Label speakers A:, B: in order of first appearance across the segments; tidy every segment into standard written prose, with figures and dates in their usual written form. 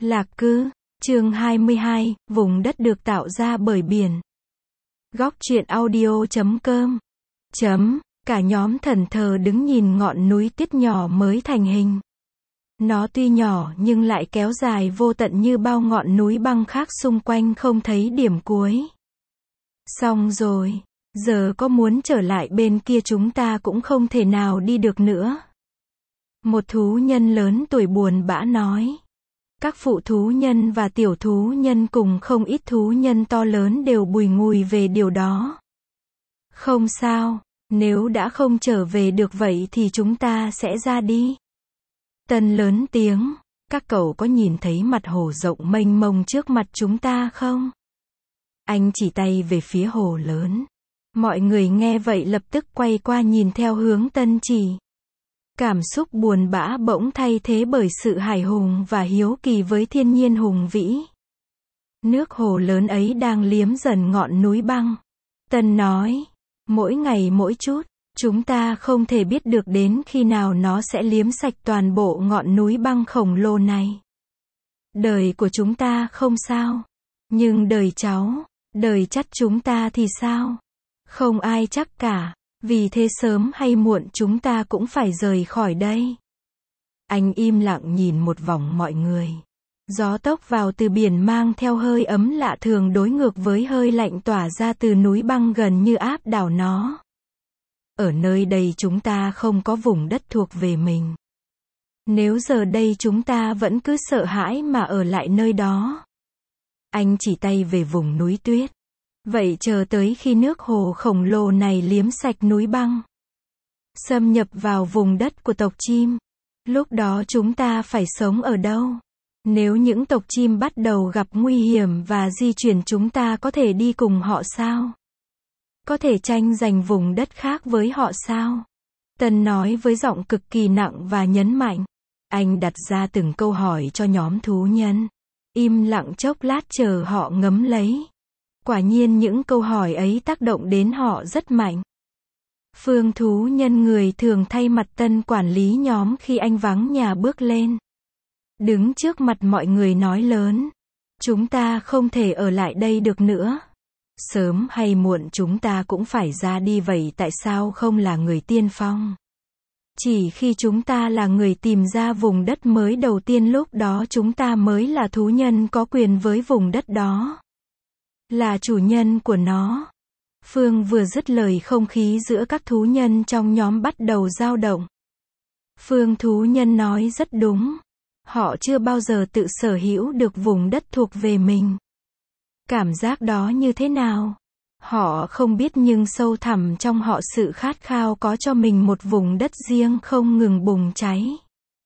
A: Lạc cư, chương 22, vùng đất được tạo ra bởi biển. Góc truyện audio.com. Cả nhóm thẫn thờ đứng nhìn ngọn núi tuyết nhỏ mới thành hình. Nó tuy nhỏ nhưng lại kéo dài vô tận như bao ngọn núi băng khác xung quanh không thấy điểm cuối. Xong rồi, giờ có muốn trở lại bên kia chúng ta cũng không thể nào đi được nữa. Một thú nhân lớn tuổi buồn bã nói. Các phụ thú nhân và tiểu thú nhân cùng không ít thú nhân to lớn đều bùi ngùi về điều đó. Không sao, nếu đã không trở về được vậy thì chúng ta sẽ ra đi. Tân lớn tiếng, các cậu có nhìn thấy mặt hồ rộng mênh mông trước mặt chúng ta không? Anh chỉ tay về phía hồ lớn. Mọi người nghe vậy lập tức quay qua nhìn theo hướng Tân chỉ. Cảm xúc buồn bã bỗng thay thế bởi sự hài hùng và hiếu kỳ với thiên nhiên hùng vĩ. Nước hồ lớn ấy đang liếm dần ngọn núi băng. Tân nói, mỗi ngày mỗi chút, chúng ta không thể biết được đến khi nào nó sẽ liếm sạch toàn bộ ngọn núi băng khổng lồ này. Đời của chúng ta không sao, nhưng đời cháu, đời chắt chúng ta thì sao? Không ai chắc cả. Vì thế sớm hay muộn chúng ta cũng phải rời khỏi đây. Anh im lặng nhìn một vòng mọi người. Gió tốc vào từ biển mang theo hơi ấm lạ thường đối ngược với hơi lạnh tỏa ra từ núi băng gần như áp đảo nó. Ở nơi đây chúng ta không có vùng đất thuộc về mình. Nếu giờ đây chúng ta vẫn cứ sợ hãi mà ở lại nơi đó. Anh chỉ tay về vùng núi tuyết. Vậy chờ tới khi nước hồ khổng lồ này liếm sạch núi băng, xâm nhập vào vùng đất của tộc chim, lúc đó chúng ta phải sống ở đâu? Nếu những tộc chim bắt đầu gặp nguy hiểm và di chuyển chúng ta có thể đi cùng họ sao? Có thể tranh giành vùng đất khác với họ sao? Tân nói với giọng cực kỳ nặng và nhấn mạnh. Anh đặt ra từng câu hỏi cho nhóm thú nhân. Im lặng chốc lát chờ họ ngấm lấy. Quả nhiên những câu hỏi ấy tác động đến họ rất mạnh. Phương thú nhân người thường thay mặt Tân quản lý nhóm khi anh vắng nhà bước lên. Đứng trước mặt mọi người nói lớn. Chúng ta không thể ở lại đây được nữa. Sớm hay muộn chúng ta cũng phải ra đi, vậy tại sao không là người tiên phong? Chỉ khi chúng ta là người tìm ra vùng đất mới đầu tiên lúc đó chúng ta mới là thú nhân có quyền với vùng đất đó. Là chủ nhân của nó. Phương vừa dứt lời không khí giữa các thú nhân trong nhóm bắt đầu dao động. Phương thú nhân nói rất đúng. Họ chưa bao giờ tự sở hữu được vùng đất thuộc về mình. Cảm giác đó như thế nào? Họ không biết nhưng sâu thẳm trong họ sự khát khao có cho mình một vùng đất riêng không ngừng bùng cháy.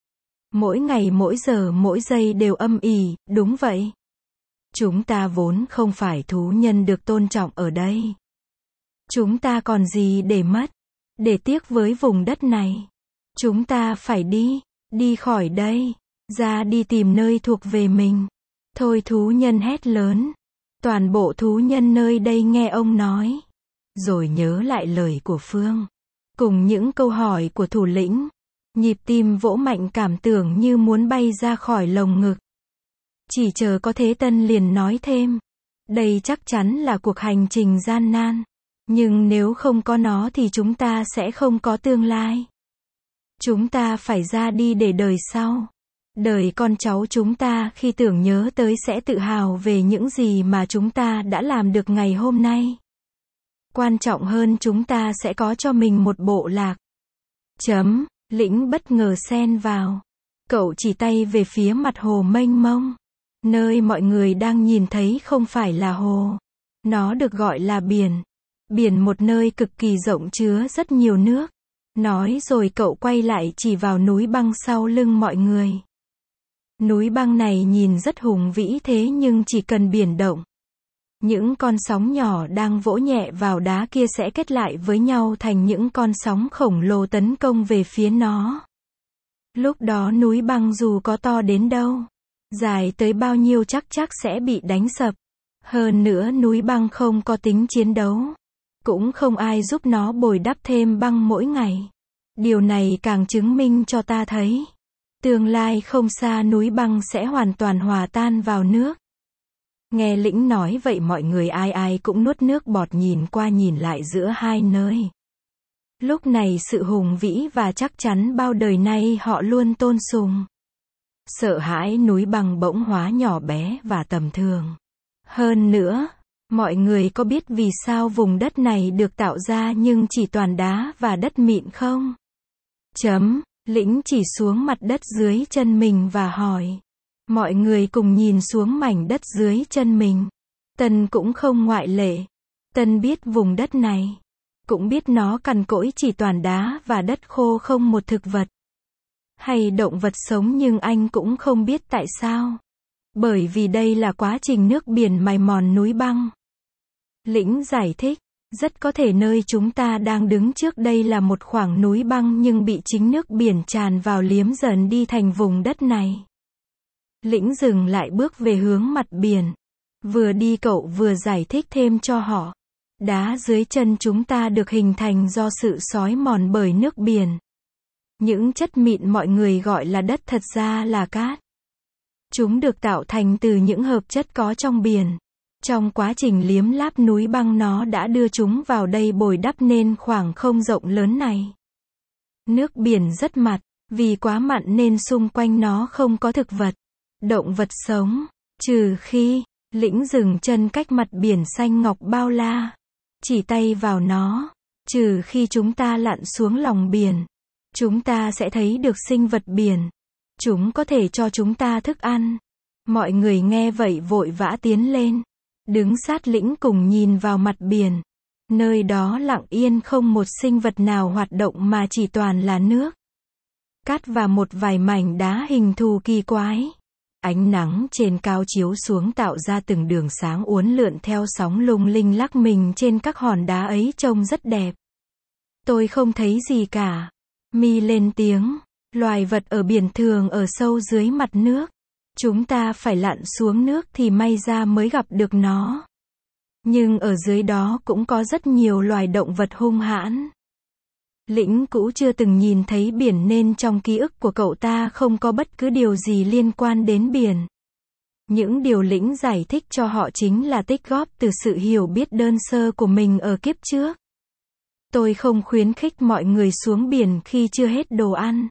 A: Mỗi ngày mỗi giờ mỗi giây đều âm ỉ, đúng vậy. Chúng ta vốn không phải thú nhân được tôn trọng ở đây. Chúng ta còn gì để mất, để tiếc với vùng đất này. Chúng ta phải đi khỏi đây, ra đi tìm nơi thuộc về mình. Thôi, thú nhân hét lớn. Toàn bộ thú nhân nơi đây nghe ông nói. Rồi nhớ lại lời của Phương. Cùng những câu hỏi của thủ lĩnh. Nhịp tim vỗ mạnh cảm tưởng như muốn bay ra khỏi lồng ngực. Chỉ chờ có thế Tân liền nói thêm. Đây chắc chắn là cuộc hành trình gian nan. Nhưng nếu không có nó thì chúng ta sẽ không có tương lai. Chúng ta phải ra đi để đời sau. Đời con cháu chúng ta khi tưởng nhớ tới sẽ tự hào về những gì mà chúng ta đã làm được ngày hôm nay. Quan trọng hơn chúng ta sẽ có cho mình một bộ lạc. Lĩnh bất ngờ xen vào. Cậu chỉ tay về phía mặt hồ mênh mông. Nơi mọi người đang nhìn thấy không phải là hồ. Nó được gọi là biển. Biển, một nơi cực kỳ rộng chứa rất nhiều nước. Nói rồi cậu quay lại chỉ vào núi băng sau lưng mọi người. Núi băng này nhìn rất hùng vĩ thế nhưng chỉ cần biển động. Những con sóng nhỏ đang vỗ nhẹ vào đá kia sẽ kết lại với nhau thành những con sóng khổng lồ tấn công về phía nó. Lúc đó núi băng dù có to đến đâu, dài tới bao nhiêu chắc sẽ bị đánh sập. Hơn nữa núi băng không có tính chiến đấu. Cũng không ai giúp nó bồi đắp thêm băng mỗi ngày. Điều này càng chứng minh cho ta thấy. Tương lai không xa núi băng sẽ hoàn toàn hòa tan vào nước. Nghe Lĩnh nói vậy mọi người ai ai cũng nuốt nước bọt nhìn qua nhìn lại giữa hai nơi. Lúc này sự hùng vĩ và chắc chắn bao đời nay họ luôn tôn sùng. Sợ hãi núi băng bỗng hóa nhỏ bé và tầm thường. Hơn nữa, mọi người có biết vì sao vùng đất này được tạo ra nhưng chỉ toàn đá và đất mịn không? Lĩnh chỉ xuống mặt đất dưới chân mình và hỏi. Mọi người cùng nhìn xuống mảnh đất dưới chân mình. Tân cũng không ngoại lệ. Tân biết vùng đất này. Cũng biết nó cằn cỗi chỉ toàn đá và đất khô không một thực vật. Hay động vật sống nhưng anh cũng không biết tại sao. Bởi vì đây là quá trình nước biển mài mòn núi băng. Lĩnh giải thích. Rất có thể nơi chúng ta đang đứng trước đây là một khoảng núi băng nhưng bị chính nước biển tràn vào liếm dần đi thành vùng đất này. Lĩnh dừng lại bước về hướng mặt biển. Vừa đi cậu vừa giải thích thêm cho họ. Đá dưới chân chúng ta được hình thành do sự xói mòn bởi nước biển. Những chất mịn mọi người gọi là đất thật ra là cát. Chúng được tạo thành từ những hợp chất có trong biển. Trong quá trình liếm láp núi băng nó đã đưa chúng vào đây bồi đắp nên khoảng không rộng lớn này. Nước biển rất mặn, vì quá mặn nên xung quanh nó không có thực vật, động vật sống, trừ khi, Lĩnh dừng chân cách mặt biển xanh ngọc bao la, chỉ tay vào nó, trừ khi chúng ta lặn xuống lòng biển, chúng ta sẽ thấy được sinh vật biển. Chúng có thể cho chúng ta thức ăn. Mọi người nghe vậy vội vã tiến lên. Đứng sát Lĩnh cùng nhìn vào mặt biển. Nơi đó lặng yên không một sinh vật nào hoạt động mà chỉ toàn là nước. Cát và một vài mảnh đá hình thù kỳ quái. Ánh nắng trên cao chiếu xuống tạo ra từng đường sáng uốn lượn theo sóng lung linh lắc mình trên các hòn đá ấy trông rất đẹp. Tôi không thấy gì cả. Mi lên tiếng. Loài vật ở biển thường ở sâu dưới mặt nước. Chúng ta phải lặn xuống nước thì may ra mới gặp được nó. Nhưng ở dưới đó cũng có rất nhiều loài động vật hung hãn. Lĩnh cũng chưa từng nhìn thấy biển nên trong ký ức của cậu ta không có bất cứ điều gì liên quan đến biển. Những điều Lĩnh giải thích cho họ chính là tích góp từ sự hiểu biết đơn sơ của mình ở kiếp trước. Tôi không khuyến khích mọi người xuống biển khi chưa hết đồ ăn.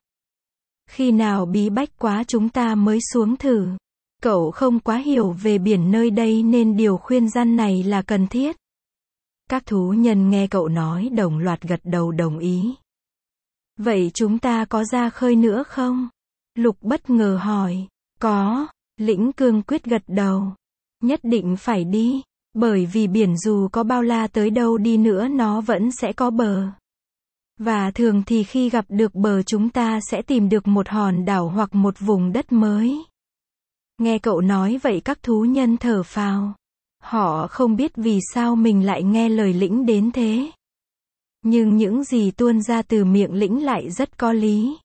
A: Khi nào bí bách quá chúng ta mới xuống thử. Cậu không quá hiểu về biển nơi đây nên điều khuyên răn này là cần thiết. Các thú nhân nghe cậu nói đồng loạt gật đầu đồng ý. Vậy chúng ta có ra khơi nữa không? Lục bất ngờ hỏi. Có. Lĩnh cương quyết gật đầu. Nhất định phải đi. Bởi vì biển dù có bao la tới đâu đi nữa nó vẫn sẽ có bờ. Và thường thì khi gặp được bờ chúng ta sẽ tìm được một hòn đảo hoặc một vùng đất mới. Nghe cậu nói vậy các thú nhân thở phào. Họ không biết vì sao mình lại nghe lời Lĩnh đến thế. Nhưng những gì tuôn ra từ miệng Lĩnh lại rất có lý.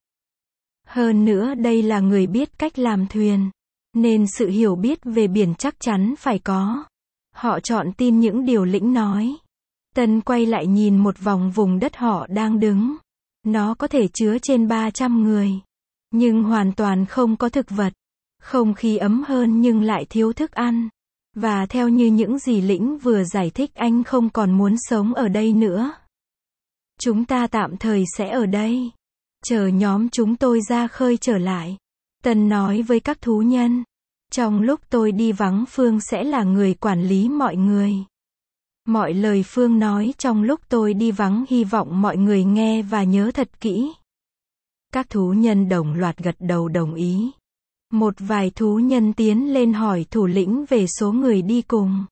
A: Hơn nữa đây là người biết cách làm thuyền. Nên sự hiểu biết về biển chắc chắn phải có. Họ chọn tin những điều Lĩnh nói. Tân quay lại nhìn một vòng vùng đất họ đang đứng. Nó có thể chứa trên 300 người. Nhưng hoàn toàn không có thực vật. Không khí ấm hơn nhưng lại thiếu thức ăn. Và theo như những gì Lĩnh vừa giải thích anh không còn muốn sống ở đây nữa. Chúng ta tạm thời sẽ ở đây. Chờ nhóm chúng tôi ra khơi trở lại. Tân nói với các thú nhân. Trong lúc tôi đi vắng Phương sẽ là người quản lý mọi người. Mọi lời Phương nói trong lúc tôi đi vắng hy vọng mọi người nghe và nhớ thật kỹ. Các thú nhân đồng loạt gật đầu đồng ý. Một vài thú nhân tiến lên hỏi thủ lĩnh về số người đi cùng.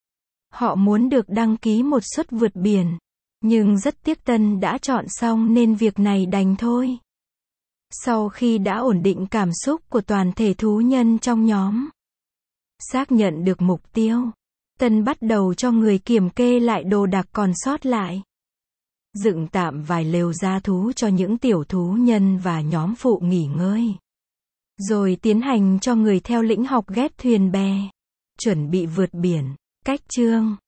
A: Họ muốn được đăng ký một suất vượt biển. Nhưng rất tiếc Tân đã chọn xong nên việc này đành thôi. Sau khi đã ổn định cảm xúc của toàn thể thú nhân trong nhóm. Xác nhận được mục tiêu. Tân bắt đầu cho người kiểm kê lại đồ đạc còn sót lại. Dựng tạm vài lều gia thú cho những tiểu thú nhân và nhóm phụ nghỉ ngơi. Rồi tiến hành cho người theo Lĩnh học ghép thuyền bè. Chuẩn bị vượt biển. Cách chương